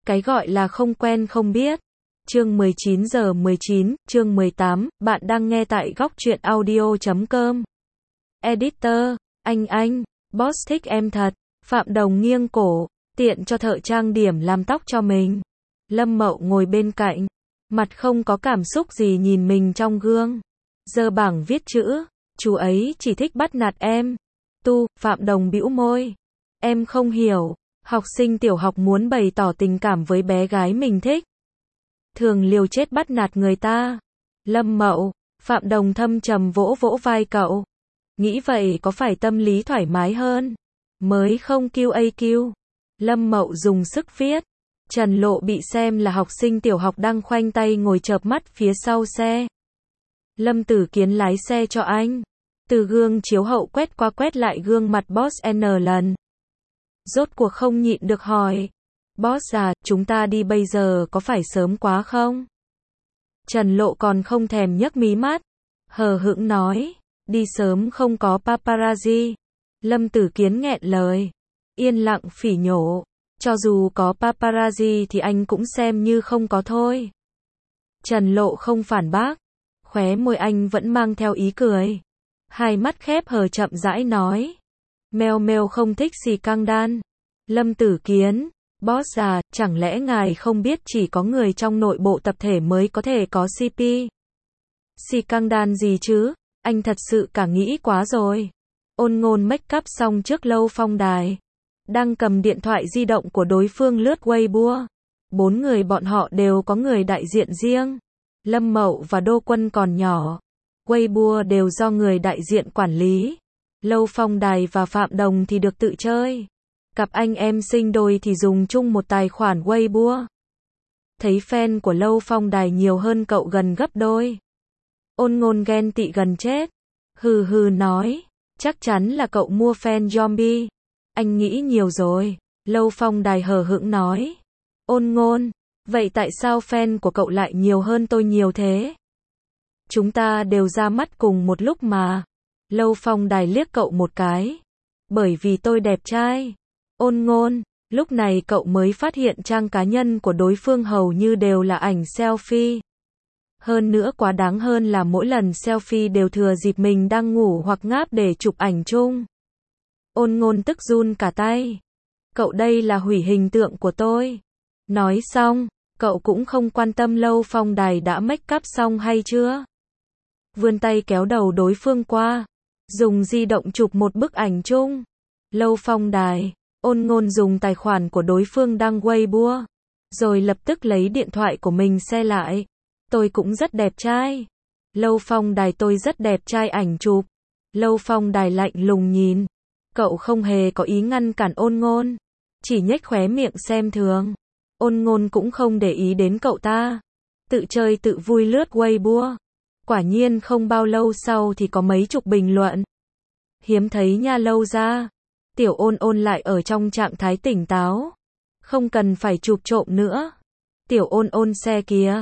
Cái gọi là không quen không biết. Chương 19:19, chương 18, bạn đang nghe tại góc truyện audio.com. Editor, anh, boss thích em thật. Phạm Đồng nghiêng cổ, tiện cho thợ trang điểm làm tóc cho mình. Lâm Mậu ngồi bên cạnh, mặt không có cảm xúc gì nhìn mình trong gương. Giơ bảng viết chữ, chú ấy chỉ thích bắt nạt em. Phạm Đồng bĩu môi. Em không hiểu, học sinh tiểu học muốn bày tỏ tình cảm với bé gái mình thích. Thường liều chết bắt nạt người ta. Lâm Mậu, Phạm Đồng thâm trầm vỗ vỗ vai cậu. Nghĩ vậy có phải tâm lý thoải mái hơn? Mới không QAQ. Lâm Mậu dùng sức viết. Trần Lộ bị xem là học sinh tiểu học đang khoanh tay ngồi chợp mắt phía sau xe. Lâm Tử Kiến lái xe cho anh. Từ gương chiếu hậu quét qua quét lại gương mặt boss N lần. Rốt cuộc không nhịn được hỏi. Boss à, chúng ta đi bây giờ có phải sớm quá không? Trần Lộ còn không thèm nhấc mí mắt. Hờ hững nói. Đi sớm không có paparazzi. Lâm Tử Kiến nghẹn lời. Yên lặng phỉ nhổ. Cho dù có paparazzi thì anh cũng xem như không có thôi. Trần Lộ không phản bác. Khóe môi anh vẫn mang theo ý cười. Hai mắt khép hờ chậm rãi nói. Mèo mèo không thích xì căng đan. Lâm Tử Kiến. Boss à, chẳng lẽ ngài không biết chỉ có người trong nội bộ tập thể mới có thể có CP? Xì căng đan gì chứ? Anh thật sự cả nghĩ quá rồi. Ôn Ngôn make up xong trước Lâu Phong đài. Đang cầm điện thoại di động của đối phương lướt Weibo. 4 người bọn họ đều có người đại diện riêng. Lâm Mậu và Đô Quân còn nhỏ. Weibo đều do người đại diện quản lý. Lâu Phong đài và Phạm Đồng thì được tự chơi. Cặp anh em sinh đôi thì dùng chung một tài khoản Weibo. Thấy fan của Lâu Phong đài nhiều hơn cậu gần gấp đôi. Ôn Ngôn ghen tị gần chết. Hừ hừ nói. Chắc chắn là cậu mua fan zombie. Anh nghĩ nhiều rồi. Lâu Phong đài hờ hững nói. Ôn Ngôn. Vậy tại sao fan của cậu lại nhiều hơn tôi nhiều thế? Chúng ta đều ra mắt cùng một lúc mà. Lâu Phong đài liếc cậu một cái. Bởi vì tôi đẹp trai. Ôn Ngôn. Lúc này cậu mới phát hiện trang cá nhân của đối phương hầu như đều là ảnh selfie. Hơn nữa quá đáng hơn là mỗi lần selfie đều thừa dịp mình đang ngủ hoặc ngáp để chụp ảnh chung. Ôn Ngôn tức run cả tay. Cậu đây là hủy hình tượng của tôi. Nói xong, cậu cũng không quan tâm Lâu Phong đài đã make up xong hay chưa. Vươn tay kéo đầu đối phương qua. Dùng di động chụp một bức ảnh chung. Lâu Phong đài. Ôn Ngôn dùng tài khoản của đối phương đăng Weibo. Rồi lập tức lấy điện thoại của mình xe lại. Tôi cũng rất đẹp trai. Lâu Phong đài tôi rất đẹp trai ảnh chụp. Lâu Phong đài lạnh lùng nhìn. Cậu không hề có ý ngăn cản Ôn Ngôn. Chỉ nhếch khóe miệng xem thường. Ôn Ngôn cũng không để ý đến cậu ta. Tự chơi tự vui lướt Weibo. Quả nhiên không bao lâu sau thì có mấy chục bình luận. Hiếm thấy nha Lâu ra. Tiểu Ôn Ôn lại ở trong trạng thái tỉnh táo. Không cần phải chụp trộm nữa. Tiểu Ôn Ôn xe kìa.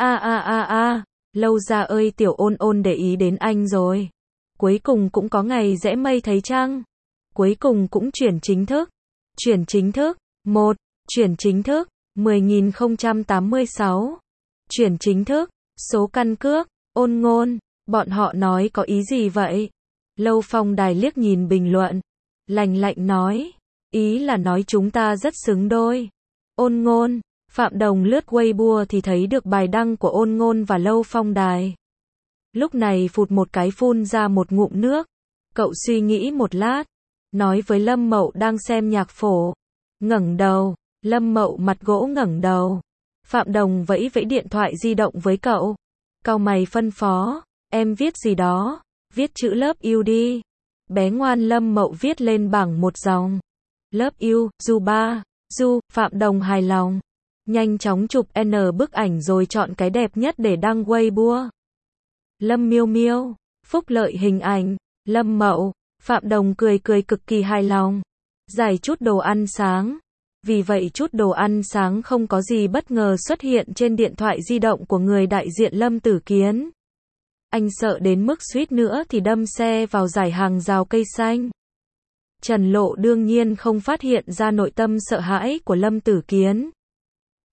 Lâu ra ơi Tiểu Ôn Ôn để ý đến anh rồi. Cuối cùng cũng có ngày rẽ mây thấy trăng. Cuối cùng cũng chuyển chính thức. Chuyển chính thức. 1. Chuyển chính thức. 10.086. Chuyển chính thức. Số căn cước. Ôn Ngôn. Bọn họ nói có ý gì vậy? Lâu Phong đài liếc nhìn bình luận. Lạnh lạnh nói. Ý là nói chúng ta rất xứng đôi. Ôn Ngôn. Phạm Đồng lướt Weibo thì thấy được bài đăng của Ôn Ngôn và Lâu Phong đài. Lúc này phụt một cái phun ra một ngụm nước. Cậu suy nghĩ một lát. Nói với Lâm Mậu đang xem nhạc phổ. Ngẩng đầu. Lâm Mậu mặt gỗ ngẩng đầu. Phạm Đồng vẫy vẫy điện thoại di động với cậu. Cau mày phân phó. Em viết gì đó. Viết chữ love you đi. Bé ngoan Lâm Mậu viết lên bảng một dòng. Love you, Du ba. Du, Phạm Đồng hài lòng. Nhanh chóng chụp N bức ảnh rồi chọn cái đẹp nhất để đăng Weibo. Lâm Miêu Miêu. Phúc lợi hình ảnh. Lâm Mậu. Phạm Đồng cười cười cực kỳ hài lòng. Giải chút đồ ăn sáng. Vì vậy chút đồ ăn sáng không có gì bất ngờ xuất hiện trên điện thoại di động của người đại diện Lâm Tử Kiến. Anh sợ đến mức suýt nữa thì đâm xe vào dải hàng rào cây xanh. Trần Lộ đương nhiên không phát hiện ra nội tâm sợ hãi của Lâm Tử Kiến.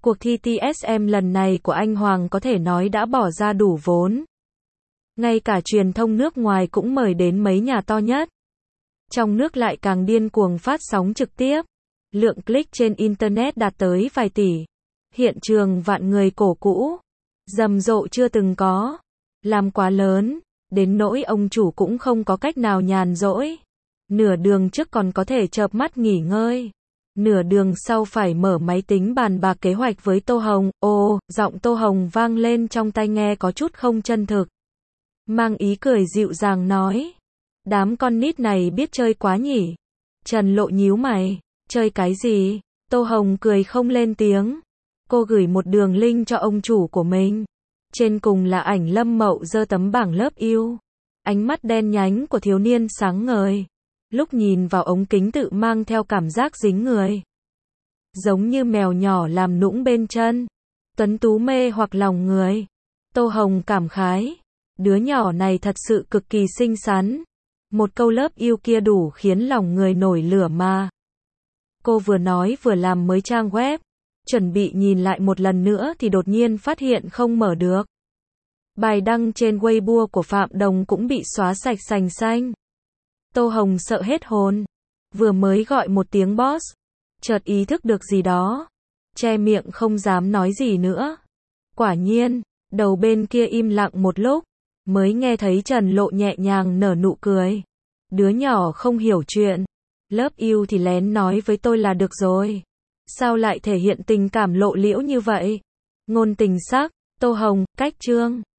Cuộc thi TSM lần này của anh Hoàng có thể nói đã bỏ ra đủ vốn. Ngay cả truyền thông nước ngoài cũng mời đến mấy nhà to nhất. Trong nước lại càng điên cuồng phát sóng trực tiếp. Lượng click trên Internet đạt tới vài tỷ. Hiện trường vạn người cổ vũ. Rầm rộ chưa từng có. Làm quá lớn, đến nỗi ông chủ cũng không có cách nào nhàn rỗi. Nửa đường trước còn có thể chợp mắt nghỉ ngơi. Nửa đường sau phải mở máy tính bàn bạc kế hoạch với Tô Hồng. Ồ, giọng Tô Hồng vang lên trong tai nghe có chút không chân thực. Mang ý cười dịu dàng nói. Đám con nít này biết chơi quá nhỉ. Trần Lộ nhíu mày. Chơi cái gì? Tô Hồng cười không lên tiếng. Cô gửi một đường link cho ông chủ của mình. Trên cùng là ảnh Lâm Mậu giơ tấm bảng lớp yêu. Ánh mắt đen nhánh của thiếu niên sáng ngời. Lúc nhìn vào ống kính tự mang theo cảm giác dính người. Giống như mèo nhỏ làm nũng bên chân. Tuấn tú mê hoặc lòng người. Tô Hồng cảm khái. Đứa nhỏ này thật sự cực kỳ xinh xắn. Một câu lớp yêu kia đủ khiến lòng người nổi lửa mà. Cô vừa nói vừa làm mới trang web. Chuẩn bị nhìn lại một lần nữa thì đột nhiên phát hiện không mở được. Bài đăng trên Weibo của Phạm Đồng cũng bị xóa sạch sành xanh. Tô Hồng sợ hết hồn. Vừa mới gọi một tiếng boss. Chợt ý thức được gì đó. Che miệng không dám nói gì nữa. Quả nhiên, đầu bên kia im lặng một lúc. Mới nghe thấy Trần Lộ nhẹ nhàng nở nụ cười. Đứa nhỏ không hiểu chuyện. Lớp yêu thì lén nói với tôi là được rồi. Sao lại thể hiện tình cảm lộ liễu như vậy? Ngôn tình sắc, Tô Hồng, cách chương.